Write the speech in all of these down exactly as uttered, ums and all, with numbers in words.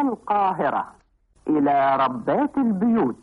القاهرة إلى ربات البيوت.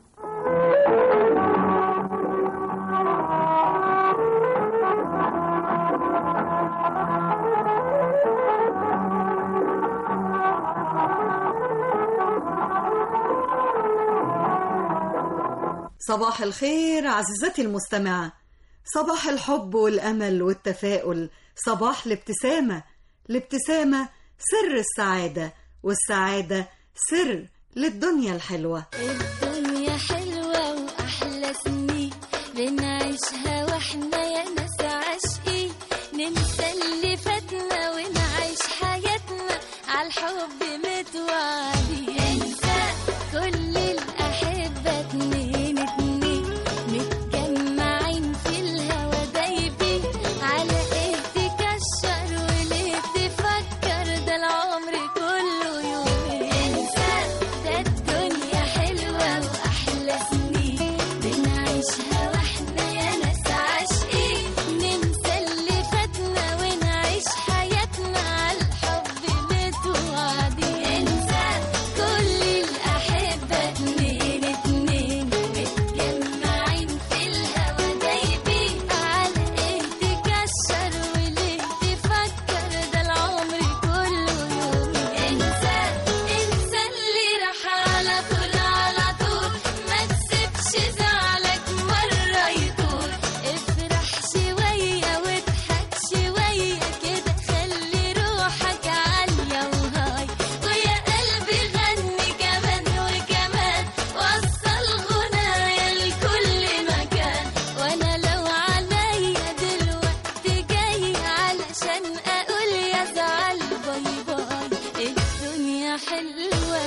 صباح الخير عزيزتي المستمعة، صباح الحب والأمل والتفاؤل، صباح الابتسامة. الابتسامة سر السعادة، والسعادة سر للدنيا الحلوة. الدنيا حلوة وأحلى سنين بنعيشها وإحنا يا ناس عاشقين، ننسى اللي فاتنا ونعيش حياتنا عالحب متوعدين. انسى كل الأحبة اتنين اتنين متجمعين في الهوا دايبين، على ايه تكشر وليه تفكر، ده العمر كله يومين. انسى ده الدنيا حلوة وأحلى سنين بنعيشها واحنا يا ناس عاشقين، ننسى اللي فاتنا ونعيش حياتنا عالحب متوعدين. انسى كل الأحبة اتنين اتنين متجمعين في الهوا دايبين، على ايه تكشر وليه تفكر، ده العمر كله يومين. انسى انسى اللي راح على طول على طول، ما تسيبش زعلك مرة يطول، افرح شوية واضحك شوية كده، خلي روحك عالية وهاي، ويا قلبي غني كمان وكمان، وصل غنايا لكل مكان. وانا لو عليا دلوقتي جاي علشان اقول يا زعل باي باي، الدنيا حلوة.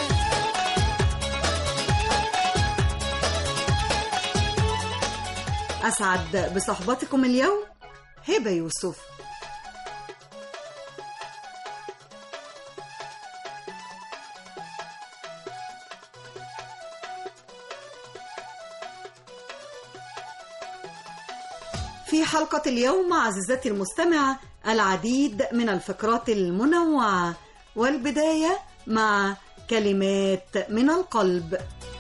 أسعد بصحبتكم اليوم هبة يوسف. في حلقة اليوم عزيزتي المستمعة العديد من الفقرات المنوعة، والبداية مع كلمات من القلب.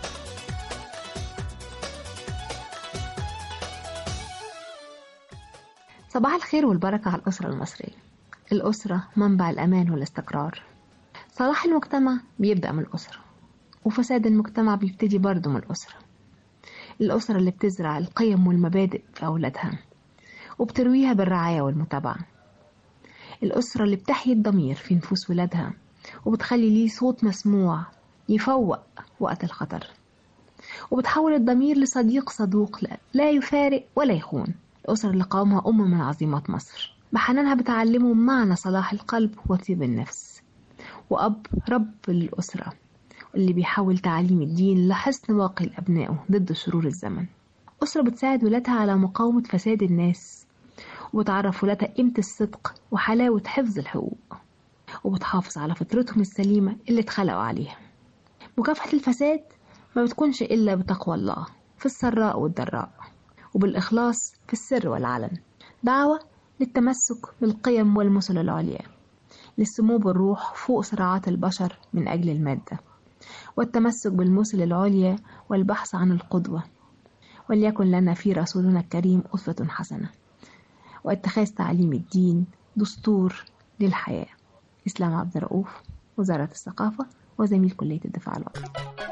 صباح الخير والبركة على الأسرة المصرية. الأسرة منبع الأمان والاستقرار. صلاح المجتمع بيبدأ من الأسرة، وفساد المجتمع بيبتدي برضه من الأسرة. الأسرة اللي بتزرع القيم والمبادئ في أولادها وبترويها بالرعاية والمتابعة. الأسرة اللي بتحيي الضمير في نفوس ولادها وبتخلي ليه صوت مسموع يفوق وقت الخطر، وبتحول الضمير لصديق صدوق لا يفارق ولا يخون. الأسرة اللي قامها أم من عظيمات مصر، بحنانها بتعلمه معنى صلاح القلب وطيب النفس. وأب رب للأسرة اللي بيحول تعليم الدين لحسن واقي لأبنائه ضد شرور الزمن. أسرة بتساعد ولادها على مقاومة فساد الناس، وبتعرف ولادها قيمة الصدق وحلاوة حفظ الحقوق، وبتحافظ على فطرتهم السليمة اللي اتخلقوا عليها. مكافحة الفساد ما بتكونش إلا بتقوى الله في السراء والضراء، وبالإخلاص في السر والعلن. دعوة للتمسك بالقيم والمثل العليا، للسمو بالروح فوق صراعات البشر من أجل المادة، والتمسك بالمثل العليا والبحث عن القدوة. وليكن لنا في رسولنا الكريم أسوة حسنة، واتخاذ تعليم الدين دستور للحياة. إسلام عبد الرؤوف، وزارة الثقافة، وزميل كلية الدفاع الوطني.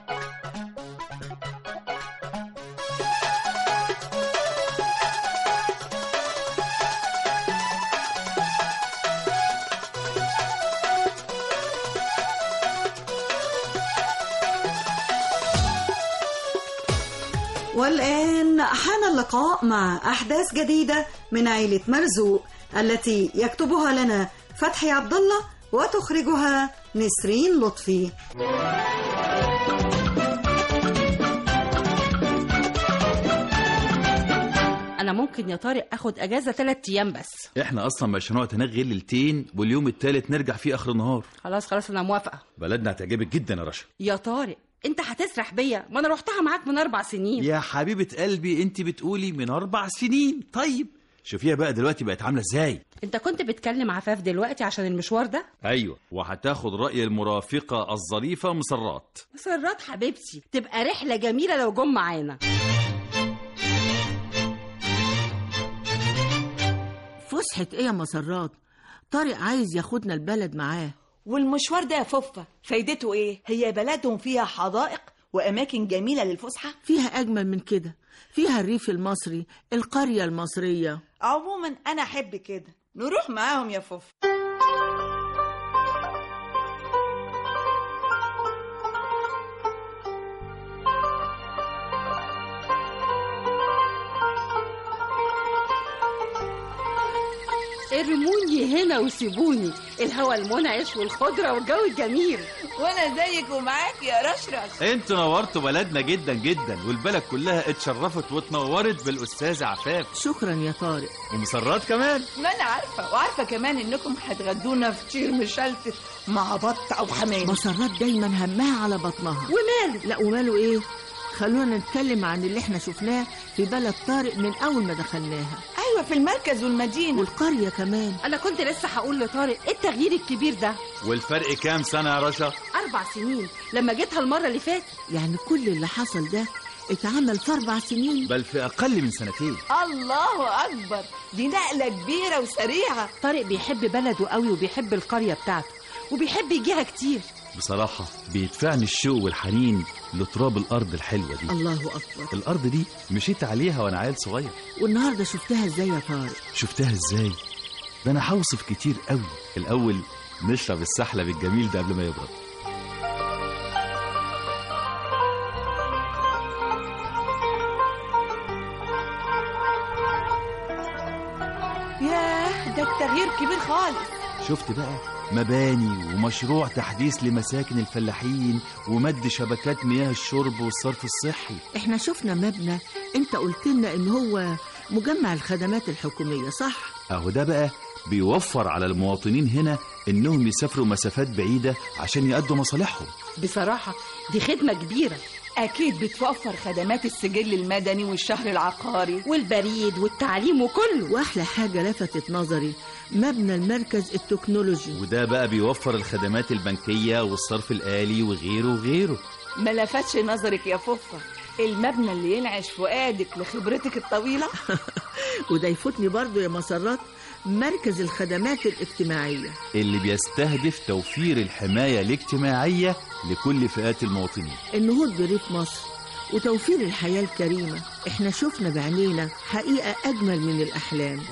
والآن حان اللقاء مع أحداث جديدة من عائلة مرزوق التي يكتبها لنا فتحي عبد الله وتخرجها نسرين لطفي. أنا ممكن يا طارق أخد أجازة ثلاثة أيام بس. إحنا أصلا مش هنقعد هناك غير ليلتين، واليوم الثالث نرجع فيه آخر النهار. خلاص خلاص أنا موافقة. بلدنا هتعجبك جدا يا رشا. يا طارق انت هتسرح بيا، ما انا روحتها معاك من اربع سنين. يا حبيبة قلبي انت بتقولي من اربع سنين. طيب شوفيها بقى دلوقتي بقت عامله ازاي. انت كنت بتكلم عفاف دلوقتي عشان المشوار ده؟ ايوه، وهتاخد راي المرافقه الظريفه مسرات. مسرات حبيبتي، تبقى رحله جميله لو جم معانا. فسحة ايه يا مسرات؟ طارق عايز ياخدنا البلد معاه. والمشوار ده يا فوفا فايدته ايه؟ هي بلدهم فيها حدائق واماكن جميله للفسحه. فيها اجمل من كده، فيها الريف المصري، القريه المصريه. عموما انا احب كده، نروح معاهم يا فوفا. ارموني هنا وسيبوني، الهوا المنعش والخضرة والجو الجميل. وانا زيك ومعاك يا رشرش. انتوا نورتوا بلدنا جدا جدا، والبلد كلها اتشرفت واتنورت بالاستاذ عفاف. شكرا يا طارق. ومسرات كمان. ما انا عارفه، وعارفه كمان انكم هتغدونا فطير مشلتت مع بط او حمام. مسرات دايما همها على بطنها. وماله؟ لا وماله ايه؟ خلونا نتكلم عن اللي احنا شفناه في بلد طارق من اول ما دخلناها. ايوه، في المركز والمدينه والقريه كمان. انا كنت لسه هقول لطارق ايه التغيير الكبير ده. والفرق كام سنه يا رشا؟ اربع سنين لما جيتها المره اللي فاتت. يعني كل اللي حصل ده اتعمل في اربع سنين، بل في اقل من سنتين. الله اكبر، دي نقله كبيره وسريعه. طارق بيحب بلده قوي وبيحب القريه بتاعته وبيحب يجيها كتير. بصراحه بيدفعني الشوق والحنين لتراب الارض الحلوه دي. الله اكبر. الارض دي مشيت عليها وانا عيل صغير. والنهارده شفتها ازاي يا طارق؟ شفتها ازاي؟ ده انا هوصف كتير قوي. الاول نشرب السحلب الجميل ده قبل ما يبرد. ياه، ده التغيير كبير خالص. شفت بقى مباني ومشروع تحديث لمساكن الفلاحين ومد شبكات مياه الشرب والصرف الصحي. احنا شفنا مبنى انت قلت لنا ان هو مجمع الخدمات الحكومية، صح؟ اهو ده بقى بيوفر على المواطنين هنا انهم يسافروا مسافات بعيدة عشان يأدوا مصالحهم. بصراحة دي خدمة كبيرة. أكيد بتوفر خدمات السجل المدني والشهر العقاري والبريد والتعليم وكله. وأحلى حاجة لفتت نظري مبنى المركز التكنولوجي، وده بقى بيوفر الخدمات البنكية والصرف الآلي وغيره وغيره. ما لفتش نظرك يا فوفا المبنى اللي ينعش فؤادك لخبرتك الطويلة؟ وده يفوتني برضو يا مسرات مركز الخدمات الاجتماعية اللي بيستهدف توفير الحماية الاجتماعية لكل فئات المواطنين. النهوض بريف مصر وتوفير الحياة الكريمة. احنا شفنا بعينينا حقيقة أجمل من الأحلام.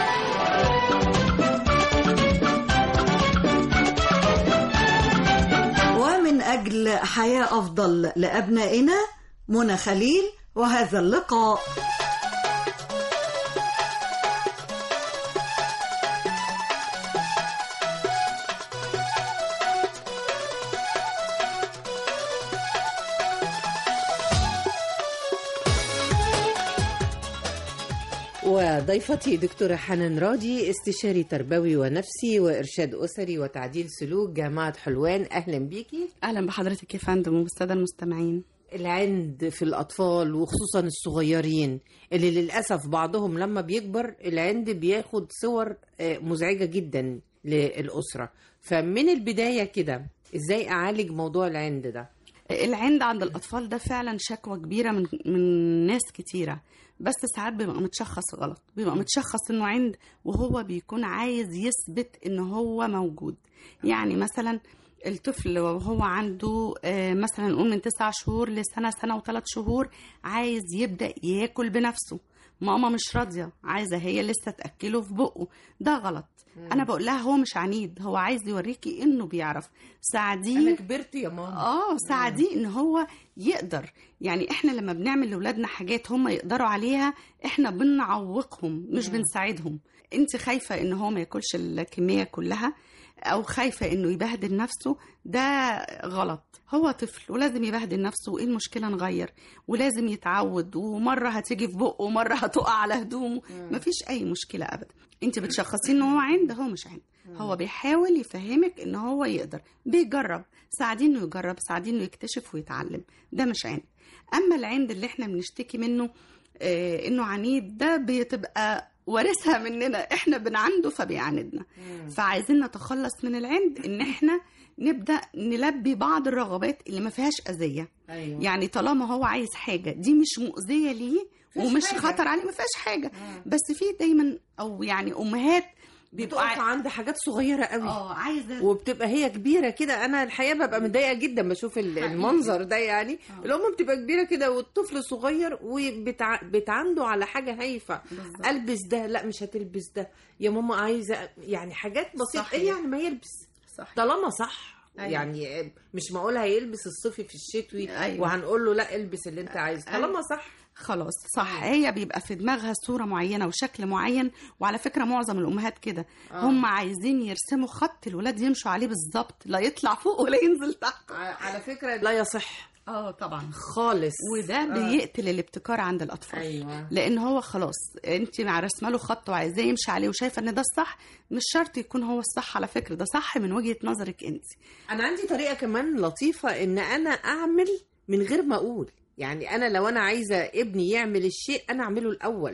ومن أجل حياة أفضل لأبنائنا، منى خليل وهذا اللقاء. وضيفتي دكتورة حنان راضي، استشاري تربوي ونفسي وإرشاد أسري وتعديل سلوك، جامعة حلوان. أهلا بيكي. أهلا بحضرتك يا فندم وبالسادة المستمعين. العند في الأطفال وخصوصا الصغيرين اللي للأسف بعضهم لما بيكبر العند بياخد صور مزعجة جدا للأسرة، فمن البداية كده إزاي أعالج موضوع العند ده؟ العند عند الأطفال ده فعلا شكوى كبيرة من من ناس كتيرة، بس ساعات بيبقى متشخص غلط، بيبقى متشخص انه عند وهو بيكون عايز يثبت انه هو موجود. يعني مثلا الطفل وهو عنده مثلا نقول من تسع شهور لسنة سنة وثلاث شهور عايز يبدأ ياكل بنفسه، ماما مش راضية، عايزة هي لسه تأكله في بقه، ده غلط. انا بقول لها هو مش عنيد، هو عايز يوريكي انه بيعرف. ساعديه. انا كبرت يا ماما. اه ساعديه ان هو يقدر. يعني احنا لما بنعمل لاولادنا حاجات هم يقدروا عليها احنا بنعوقهم مش بنساعدهم. انت خايفه ان هو ما ياكلش الكميه كلها او خايفه انه يبهدل نفسه، ده غلط. هو طفل ولازم يبهدل نفسه، وايه المشكله نغير، ولازم يتعود، ومره هتيجي في بقه ومره هتقع على هدومه، مفيش اي مشكله ابدا. انت بتشخصين ان هو عند، هو مش عند، هو بيحاول يفهمك ان هو يقدر، بيجرب، ساعديه انه يجرب، ساعديه انه يكتشف ويتعلم، ده مش عند. اما العند اللي احنا بنشتكي منه آه انه عنيد، ده بتبقى وارثها مننا، احنا بنعنده فبيعاندنا. فعايزين نتخلص من العند، ان احنا نبدا نلبي بعض الرغبات اللي ما فيهاش اذيه. أيوة. يعني طالما هو عايز حاجه دي مش مؤذيه ليه ومش حاجة. خطر عليه، ما فيهاش حاجه. مم. بس في دايما او يعني امهات بتقف عند حاجات صغيره قوي اه عايزه وبتبقى هي كبيره كده. انا الحقيقه ببقى متضايقه جدا بشوف المنظر ده، يعني أوه. الام بتبقى كبيره كده والطفل صغير وبتعنده على حاجه هايفه. البس ده، لا مش هتلبس ده يا ماما، عايزه يعني حاجات بسيطه. ايه يعني ما يلبس صحيح. طالما صح. أيوة. يعني مش معقول هيلبس الصيفي في الشتوي. أيوة. وهنقول له لا البس اللي انت عايزه طالما أيوة. صح خلاص صح. هي بيبقى في دماغها صورة معينة وشكل معين، وعلى فكرة معظم الأمهات كده. آه. هم عايزين يرسموا خط الولاد يمشوا عليه بالظبط، لا يطلع فوق ولا ينزل تحت. على فكرة لا يصح اه طبعا خالص، وده آه. بيقتل الابتكار عند الأطفال. أيوة. لأن هو خلاص انت مع رسمه له خط وعايزاه يمشي عليه وشايفة ان ده الصح، مش شرط يكون هو الصح. على فكرة ده صح من وجهة نظرك انت. أنا عندي طريقة كمان لطيفة ان أنا أعمل من غير ما أقول. يعني أنا لو أنا عايزة ابني يعمل الشيء أنا أعمله الأول،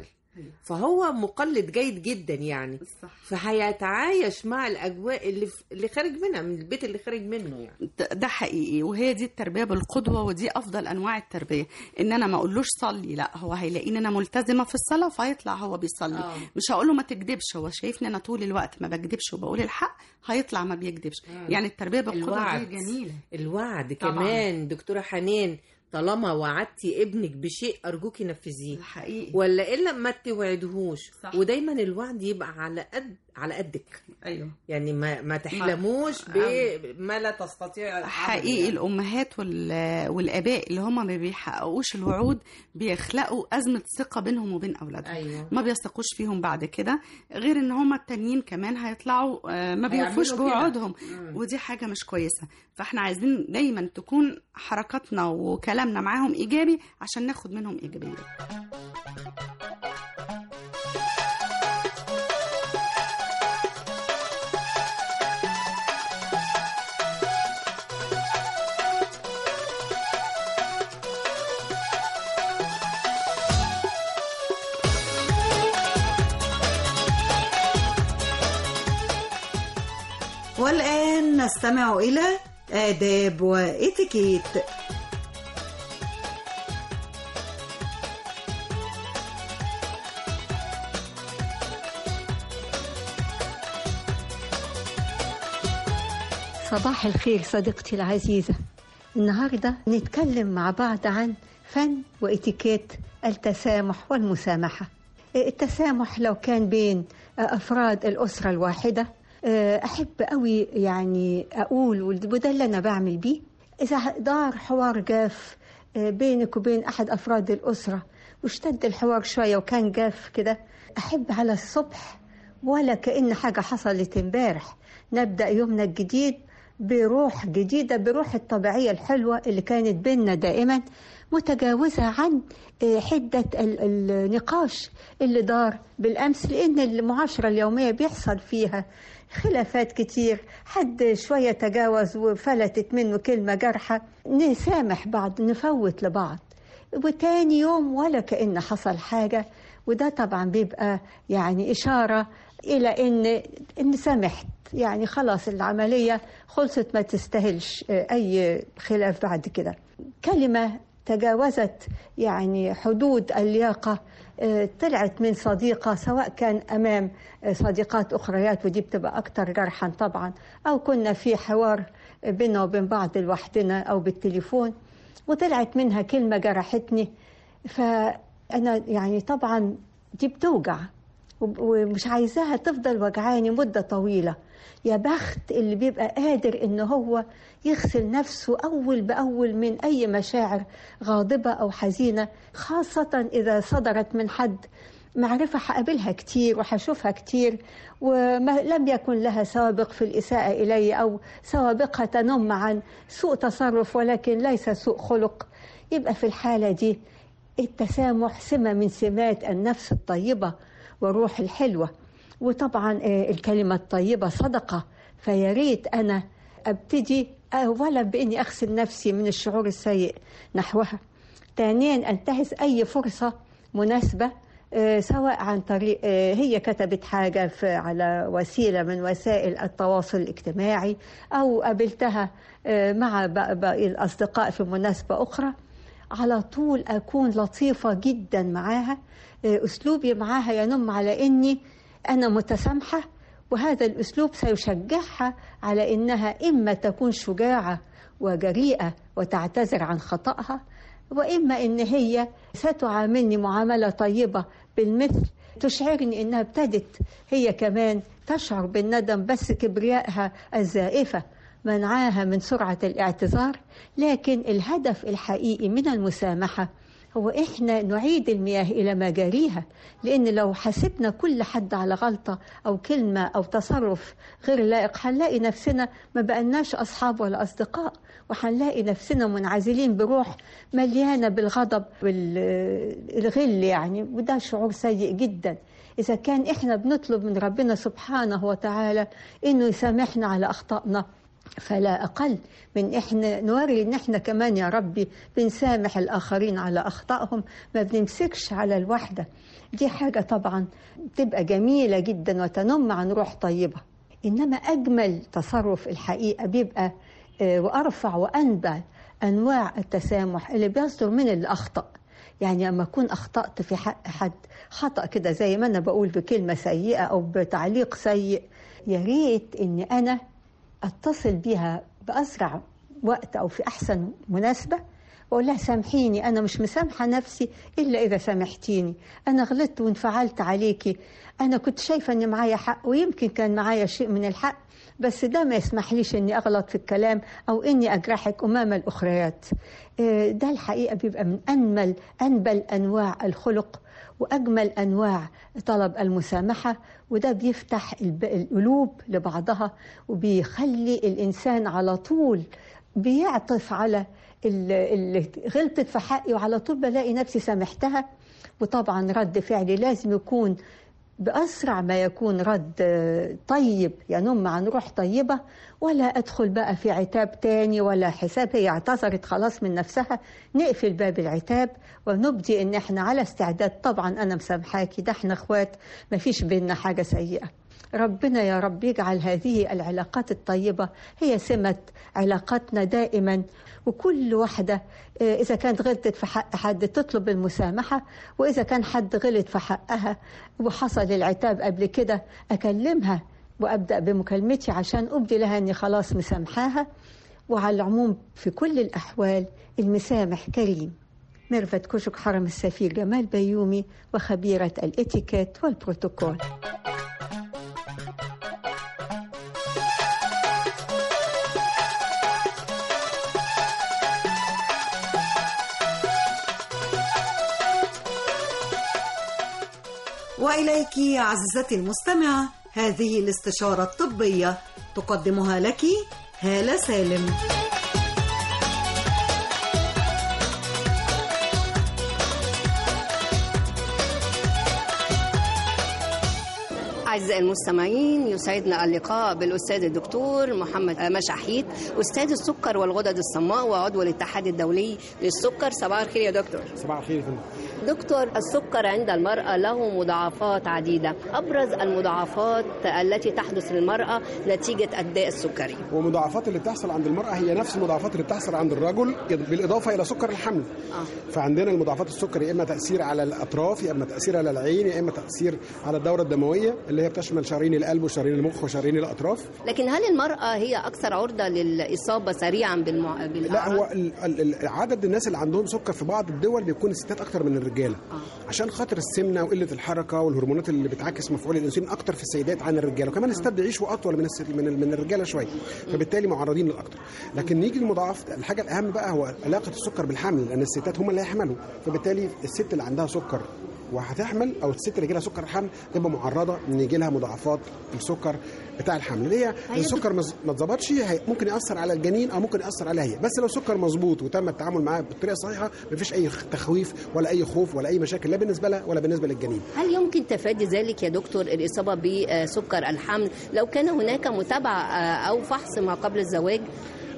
فهو مقلد جيد جدا يعني. صح. فهيتعايش مع الأجواء اللي اللي خارج منها، من البيت اللي خارج منه يعني. ده حقيقي، وهي دي التربية بالقدوة، ودي أفضل أنواع التربية. إن أنا ما أقولوش صلي، لا هو هيلاقيني أنا ملتزمة في الصلاة فهيطلع هو بيصلي. آه. مش هقوله ما تكذبش، هو شايفني أنا طول الوقت ما بكذبش وبقول الحق، هيطلع ما بيكذبش. آه. يعني التربية بالقدوة دي جميلة. الوعد كمان دكتورة حنان، طالما وعدتي ابنك بشيء أرجوكي نفذيه حقيقي، ولا إلا ما توعدهوش. ودايما الوعد يبقى على قد على قدك. أيوه. يعني ما ما تحلموش بما لا تستطيع. حقيقي يعني. الأمهات والآباء اللي هم ما بيحققوش الوعود بيخلقوا أزمة ثقة بينهم وبين أولادهم. أيوه. ما بيثقوش فيهم بعد كده، غير إن هم التانيين كمان هيطلعوا ما بيوفوش بوعودهم، ودي حاجة مش كويسة. فاحنا عايزين دايما تكون حركاتنا وكلامنا معاهم إيجابي عشان ناخد منهم إيجابيات. والآن نستمع إلى آداب وإتيكيت. صباح الخير صديقتي العزيزة. النهاردة نتكلم مع بعض عن فن وإتيكيت التسامح والمسامحة. التسامح لو كان بين أفراد الأسرة الواحدة، أحب قوي يعني أقول، وده اللي أنا بعمل بيه، إذا دار حوار جاف بينك وبين أحد أفراد الأسرة واشتد الحوار شوية وكان جاف كده، أحب على الصبح ولا كأن حاجة حصلت امبارح نبدأ يومنا الجديد بروح جديدة، بروح الطبيعية الحلوة اللي كانت بيننا دائما، متجاوزة عن حدة النقاش اللي دار بالأمس، لأن المعاشرة اليومية بيحصل فيها خلافات كتير، حد شوية تجاوز وفلتت منه كلمة جرحة، نسامح بعض، نفوت لبعض، وتاني يوم ولا كأن حصل حاجة. وده طبعا بيبقى يعني إشارة إلى إن إن سمحت، يعني خلاص العملية خلصت، ما تستاهلش أي خلاف بعد كده. كلمة تجاوزت يعني حدود اللياقة، طلعت من صديقة، سواء كان أمام صديقات أخريات ودي بتبقى أكتر جرحا طبعا، أو كنا في حوار بيننا وبين بعض لوحدنا أو بالتليفون وطلعت منها كلمة جرحتني، فأنا يعني طبعا دي بتوجع ومش عايزاها تفضل وجعاني مدة طويلة. يا بخت اللي بيبقى قادر إن هو يغسل نفسه أول بأول من أي مشاعر غاضبة أو حزينة، خاصة إذا صدرت من حد معرفة هقابلها كتير وهشوفها كتير ولم يكن لها سابق في الإساءة إلي، أو سوابقها تنم عن سوء تصرف ولكن ليس سوء خلق. يبقى في الحالة دي التسامح سمة من سمات النفس الطيبة والروح الحلوة. وطبعا الكلمة الطيبة صدقة، فياريت أنا أبتدي أولا بإني أغسل نفسي من الشعور السيء نحوها، ثانيا أنتهز أي فرصة مناسبة سواء عن طريق هي كتبت حاجة في على وسيلة من وسائل التواصل الاجتماعي، أو قابلتها مع باقي الأصدقاء في مناسبة أخرى، على طول أكون لطيفة جدا معاها. أسلوبي معاها ينم على أني أنا متسامحة، وهذا الأسلوب سيشجعها على أنها إما تكون شجاعة وجريئة وتعتذر عن خطأها، وإما أن هي ستعاملني معاملة طيبة بالمثل، تشعرني أنها ابتدت هي كمان تشعر بالندم، بس كبريائها الزائفة منعاها من سرعة الاعتذار. لكن الهدف الحقيقي من المسامحة هو إحنا نعيد المياه إلى مجاريها، لأن لو حسبنا كل حد على غلطة أو كلمة أو تصرف غير لائق هنلاقي نفسنا ما بقناش أصحاب ولا أصدقاء، وهنلاقي نفسنا منعزلين بروح مليانة بالغضب والغل يعني، وده شعور سيء جدا. إذا كان إحنا بنطلب من ربنا سبحانه وتعالى إنه يسامحنا على أخطائنا، فلا أقل من إحنا نوري إن إحنا كمان يا ربي بنسامح الآخرين على أخطائهم، ما بنمسكش على الوحدة. دي حاجة طبعا تبقى جميلة جدا وتنم عن روح طيبة. إنما أجمل تصرف الحقيقة بيبقى وأرفع وأنبع أنواع التسامح اللي بيصدر من اللي أخطأ. يعني لما أكون أخطأت في حق حد خطأ كده زي ما أنا بقول بكلمة سيئة أو بتعليق سيء، يا ريت إن أنا أتصل بها بأسرع وقت أو في أحسن مناسبة وأقول لها سامحيني، أنا مش مسامحة نفسي إلا إذا سامحتيني، أنا غلطت وانفعلت عليكي، أنا كنت شايفة أن معايا حق ويمكن كان معايا شيء من الحق، بس ده ما يسمحليش أني أغلط في الكلام أو أني أجرحك أمام الأخريات. ده الحقيقة بيبقى من أنمل أنبل أنواع الخلق وأجمل أنواع طلب المسامحة، وده بيفتح القلوب لبعضها وبيخلي الإنسان على طول بيعطف على اللي غلطت في حقي، وعلى طول بلاقي نفسي سامحتها. وطبعا رد فعلي لازم يكون بأسرع ما يكون رد طيب ينم عن روح طيبة، ولا أدخل بقى في عتاب تاني ولا حساب. هي اعتذرت خلاص من نفسها، نقفل باب العتاب ونبدي إن احنا على استعداد. طبعا أنا مسامحاكي، ده احنا اخوات ما فيش بيننا حاجة سيئة. ربنا يا رب يجعل هذه العلاقات الطيبة هي سمة علاقاتنا دائما، وكل واحدة إذا كانت غلطت في حق حد تطلب المسامحة، وإذا كان حد غلط في حقها وحصل العتاب قبل كده أكلمها وأبدأ بمكالمتي عشان أبدي لها أني خلاص مسامحاها. وعلى العموم في كل الأحوال المسامح كريم. ميرفت كشك، حرم السفير جمال بيومي، وخبيرة الاتيكيت والبروتوكول. وإليك عزيزتي المستمعة هذه الاستشارة الطبية تقدمها لك هالة سالم. أعزائي المستمعين، يسعدنا اللقاء بالأستاذ الدكتور محمد مشاحيد، أستاذ السكر والغدد الصماء وعضو الاتحاد الدولي للسكر. صباح الخير يا دكتور. صباح الخير يا فندم. دكتور، السكر عند المرأة له مضاعفات عديدة، أبرز المضاعفات التي تحدث للمرأة نتيجة الداء السكري. والمضاعفات اللي بتحصل عند المرأة هي نفس المضاعفات اللي بتحصل عند الرجل بالإضافة إلى سكر الحمل. آه. فعندنا المضاعفات السكر يا إما تأثير على الأطراف، يا إما تأثير على العين، يا إما تأثير على الدورة الدموية اللي هي بتشمل شرايين القلب وشرايين المخ وشرايين الأطراف. لكن هل المرأة هي أكثر عرضة للإصابة سريعا بالمع... بالأعراض؟ لا، هو عدد الناس اللي عندهم سكر في بعض الدول بيكون الستات أكثر من الرجالة. آه. عشان خاطر السمنة وقلة الحركة والهرمونات اللي بتعكس مفعول الأنسولين أكتر في السيدات عن الرجالة، وكمان الستات بيعيشوا أطول من من من الرجالة شوية، فبالتالي معرضين للأكثر. لكن نيجي للمضاعف، الحاجة الأهم بقى هو علاقة السكر بالحمل، لأن الستات هم اللي هيحملوا، فبالتالي الست اللي عندها سكر وهتحمل او الست اللي جالها سكر الحمل تبقى معرضه ان يجي لها مضاعفات السكر بتاع الحمل. اللي هي السكر ما اتظبطش ممكن ياثر على الجنين او ممكن ياثر عليها هي، بس لو سكر مظبوط وتم التعامل معاه بالطريقه الصحيحه مفيش اي تخويف ولا اي خوف ولا اي مشاكل لا بالنسبه لها ولا بالنسبه للجنين. هل يمكن تفادي ذلك يا دكتور الاصابه بسكر الحمل لو كان هناك متابعه او فحص ما قبل الزواج؟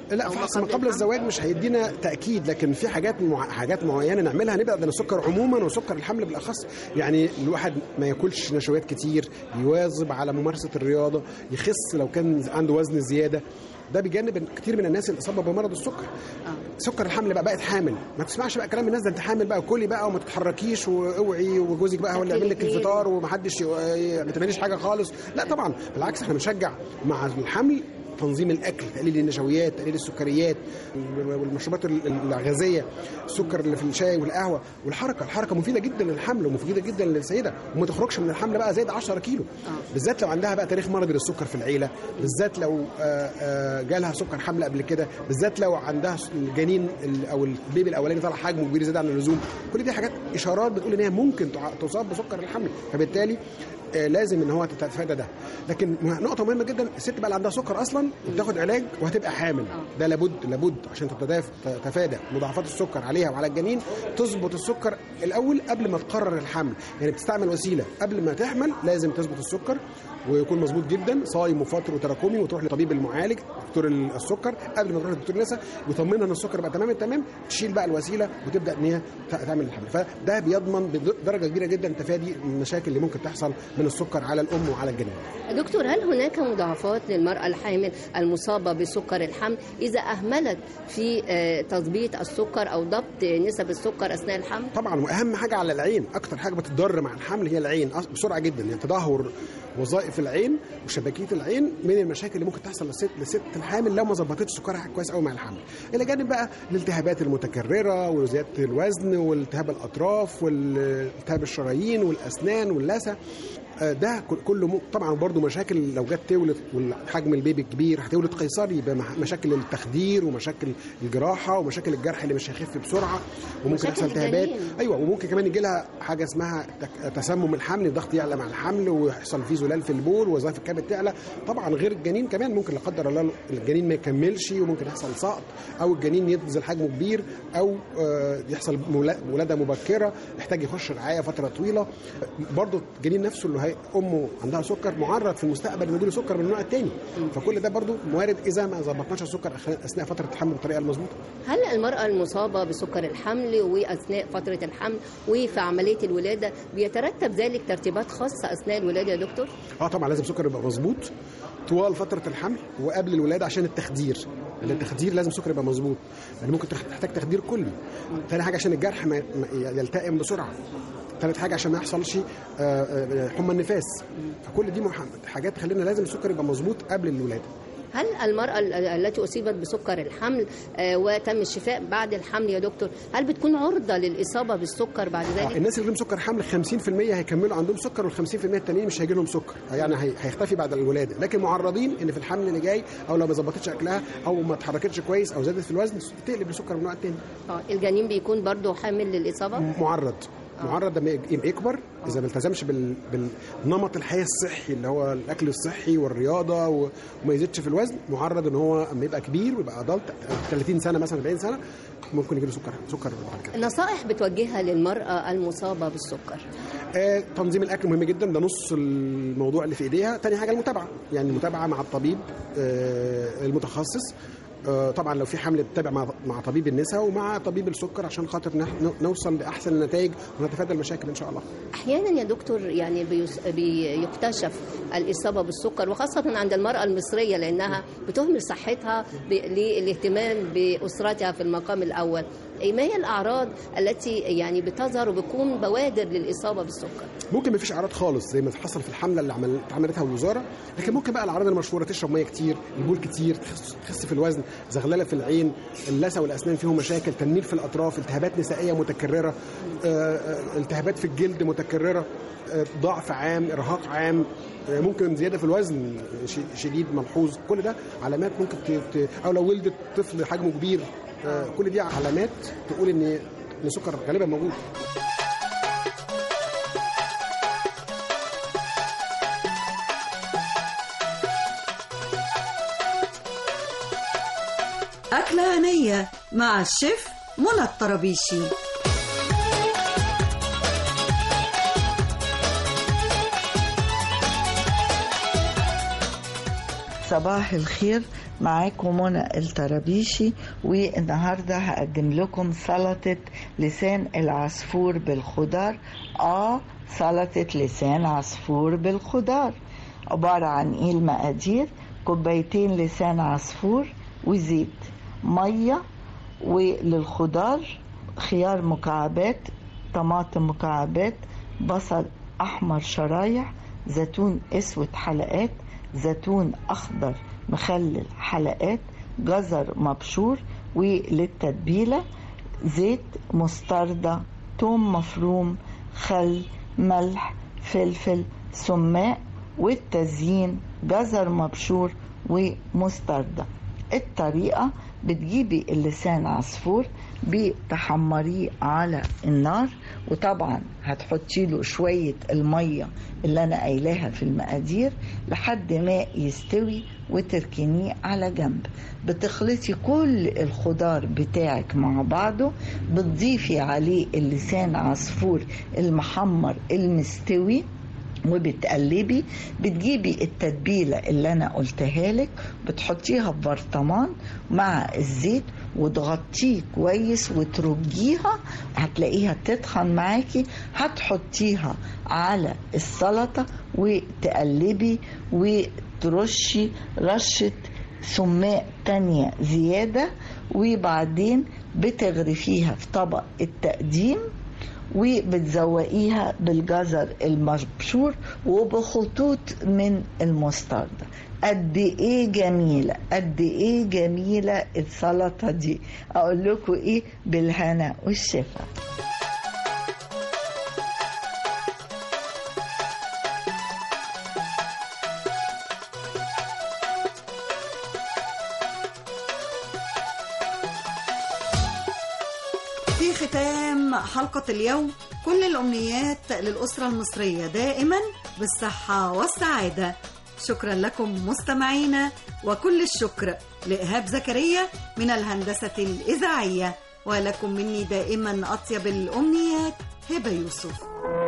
لا فحص ما قبل الزواج مش هيدينا تاكيد، لكن في حاجات مع... حاجات معينه نعملها نبعد عن السكر عموما وسكر الحمل بالاخص. يعني الواحد ما ياكلش نشويات كتير، يواظب على ممارسه الرياضه، يخس لو كان عنده وزن زياده، ده بيجنب كتير من الناس الاصابه بمرض السكر. آه. سكر الحمل بقى بقت حامل، ما تسمعش بقى كلام الناس ده انت حامل بقى كلي بقى وما تتحركيش واوعي وجوزك بقى هو اللي يعمل لك الفطار ومحدش ما تعمليش حاجه خالص. لا طبعا بالعكس، احنا بنشجع مع الحمل تنظيم الاكل، تقليل النشويات، تقليل السكريات والمشروبات الغازيه، السكر اللي في الشاي والقهوه، والحركه. الحركه مفيده جدا للحمل ومفيده جدا للسيده، وما تخرجش من الحمل بقى زايد عشرة كيلو، بالذات لو عندها بقى تاريخ مرضي للسكر في العيله، بالذات لو جالها سكر حمل قبل كده، بالذات لو عندها الجنين او البيبي الاولاني طلع حجمه كبير زياده عن اللزوم. كل دي حاجات اشارات بتقول ان هي ممكن تصاب بسكر الحمل، فبالتالي لازم ان هو تتفادى ده. لكن نقطه مهمه جدا، الست بقى اللي عندها سكر اصلا وبتاخد علاج وهتبقى حامل، ده لابد لابد عشان تتفادى مضاعفات السكر عليها وعلى الجنين، تظبط السكر الاول قبل ما تقرر الحمل. يعني بتستعمل وسيله قبل ما تحمل، لازم تظبط السكر ويكون مظبوط جدا، صايم وفاطر وتراكمي، وتروح لطبيب المعالج دكتور السكر قبل ما تروح لدكتور النساء ويطمنها ان السكر بقى تمام التمام، تشيل بقى الوسيله وتبدا ان هي تعمل الحمل. فده بيضمن بدرجه كبيره جدا تفادي المشاكل اللي ممكن تحصل من السكر على الام وعلى الجنين. دكتور، هل هناك مضاعفات للمراه الحامل المصابه بسكر الحمل اذا اهملت في تظبيط السكر او ضبط نسب السكر اثناء الحمل؟ طبعا، واهم حاجه على العين، اكتر حاجه بتضر مع الحمل هي العين بسرعه جدا. يعني تدهور وظائف العين وشبكيه العين من المشاكل اللي ممكن تحصل للست للست الحامل لو ما ظبطتش سكرها كويس قوي مع الحمل. الى جانب بقى الالتهابات المتكرره وزياده الوزن والتهاب الاطراف والتهاب الشرايين والاسنان واللثه، ده كله طبعا برضو مشاكل. لو جت تولد والحجم البيبي كبير هتولد قيصري، يبقى مشاكل التخدير ومشاكل الجراحه ومشاكل الجرح اللي مش هيخف بسرعه، وممكن يحصل التهابات. ايوه، وممكن كمان يجي لها حاجه اسمها تسمم الحمل، الضغط يعلى مع الحمل ويحصل فيه زلال في البول ووظائف الكبد تعلى. طبعا غير الجنين كمان ممكن لا قدر الله الجنين ما يكملش وممكن يحصل سقط، او الجنين ينزل حجمه كبير، او يحصل ولاده مبكره يحتاج يخش رعايه فتره طويله. برضو الجنين نفسه اللي امه عندها سكر معرض في المستقبل يجيله سكر من النوع الثاني. فكل ده برضو موارد اذا ما ظبطناش السكر اثناء فتره الحمل بالطريقه المظبوطه. هل المراه المصابه بسكر الحمل واثناء فتره الحمل وفي عمليه الولاده بيترتب ذلك ترتيبات خاصه اثناء الولاده يا دكتور؟ اه طبعا، لازم السكر يبقى مظبوط طوال فتره الحمل وقبل الولاده عشان التخدير. التخدير لازم السكر يبقى مظبوط، يعني ممكن تحتاج تخدير كلي. ثاني حاجه عشان الجرح ما يلتئم بسرعه. ثالث حاجه عشان ما يحصلش حمى النفاس. فكل دي حاجات تخلينا لازم السكر يبقى مظبوط قبل الولاده. هل المرأة التي أصيبت بسكر الحمل وتم الشفاء بعد الحمل يا دكتور، هل بتكون عرضة للإصابة بالسكر بعد ذلك؟ الناس اللي عندهم سكر حمل خمسين في المية هيكملوا عندهم سكر، وال خمسين في المية التانيين مش هيجي لهم سكر، يعني هيختفي بعد الولادة، لكن معرضين إن في الحمل اللي جاي أو لو ما ظبطتش أكلها أو ما اتحركتش كويس أو زادت في الوزن تقلب لسكر من النوع التاني. اه الجنين بيكون برضو حامل للإصابة؟ معرض معرض لما يكبر اذا ما التزمش بالنمط الحياه الصحي اللي هو الاكل الصحي والرياضه وما يزيدش في الوزن، معرض ان هو اما يبقى كبير ويبقى ادلت ثلاثين سنه مثلا أربعين سنه ممكن يجيله سكر سكر بعد كده. نصائح بتوجهها للمراه المصابه بالسكر؟ آه، تنظيم الاكل مهم جدا، ده نص الموضوع اللي في ايديها. ثاني حاجه المتابعه، يعني المتابعه مع الطبيب آه المتخصص. طبعا لو في حمل تتابع مع مع طبيب النساء ومع طبيب السكر عشان خاطر نوصل لاحسن النتائج ونتفادى المشاكل ان شاء الله. احيانا يا دكتور يعني بيكتشف الاصابه بالسكر وخاصه عند المراه المصريه لانها بتهمل صحتها للاهتمام باسرتها في المقام الاول. ما هي الاعراض التي يعني بتظهر وبتكون بوادر للاصابه بالسكر؟ ممكن ما فيش اعراض خالص زي ما حصل في الحمله اللي عمل عملتها الوزاره، لكن ممكن بقى الاعراض المشهوره تشرب ميه كتير، البول كتير، تخس في الوزن، زغلله في العين، اللثه والاسنان فيهم مشاكل، تنميل في الاطراف، التهابات نسائيه متكرره، التهابات في الجلد متكرره، ضعف عام، ارهاق عام، ممكن زياده في الوزن شديد ملحوظ. كل ده علامات ممكن ت... او لو ولدت طفل حجمه كبير، كل دي علامات تقول ان السكر غالبا موجود. أكلة هنية مع الشيف منى الطرابيشي. صباح الخير، معاكم منى الطرابيشي، والنهاردة هقدم لكم سلطة لسان العصفور بالخضار. آه سلطة لسان عصفور بالخضار عبارة عن ايه المقادير؟ كوبايتين لسان عصفور وزيت، مية، وللخضار خيار مكعبات، طماطم مكعبات، بصل احمر شرايح، زيتون اسود حلقات، زيتون اخضر مخلل حلقات، جزر مبشور، وللتتبيلة زيت، مستردة، توم مفروم، خل، ملح، فلفل، سماق، والتزيين جزر مبشور ومستردة. الطريقة: بتجيبي اللسان عصفور بتحمريه على النار، وطبعا هتحطي له شوية المية اللي انا قايلاها في المقادير لحد ما يستوي وتركنيه على جنب. بتخلطي كل الخضار بتاعك مع بعضه، بتضيفي عليه اللسان عصفور المحمر المستوي وبتقلبي. بتجيبي التتبيلة اللي انا قلتها لك، بتحطيها في برطمان مع الزيت وتغطيه كويس وترجيها، هتلاقيها تتخن معاكي. هتحطيها على السلطة وتقلبي وترشي رشة سماق تانية زيادة، وبعدين بتغرفيها في طبق التقديم وبتزوقيها بالجزر المبشور وبخطوط من المستردة. قد ايه جميلة، قد ايه جميلة السلطة دي. اقول لكم ايه؟ بالهنا والشفا. في ختام حلقة اليوم كل الأمنيات للأسرة المصرية دائما بالصحة والسعادة. شكرا لكم مستمعينا، وكل الشكر لإيهاب زكريا من الهندسة الإذاعية، ولكم مني دائما أطيب الأمنيات، هبة يوسف.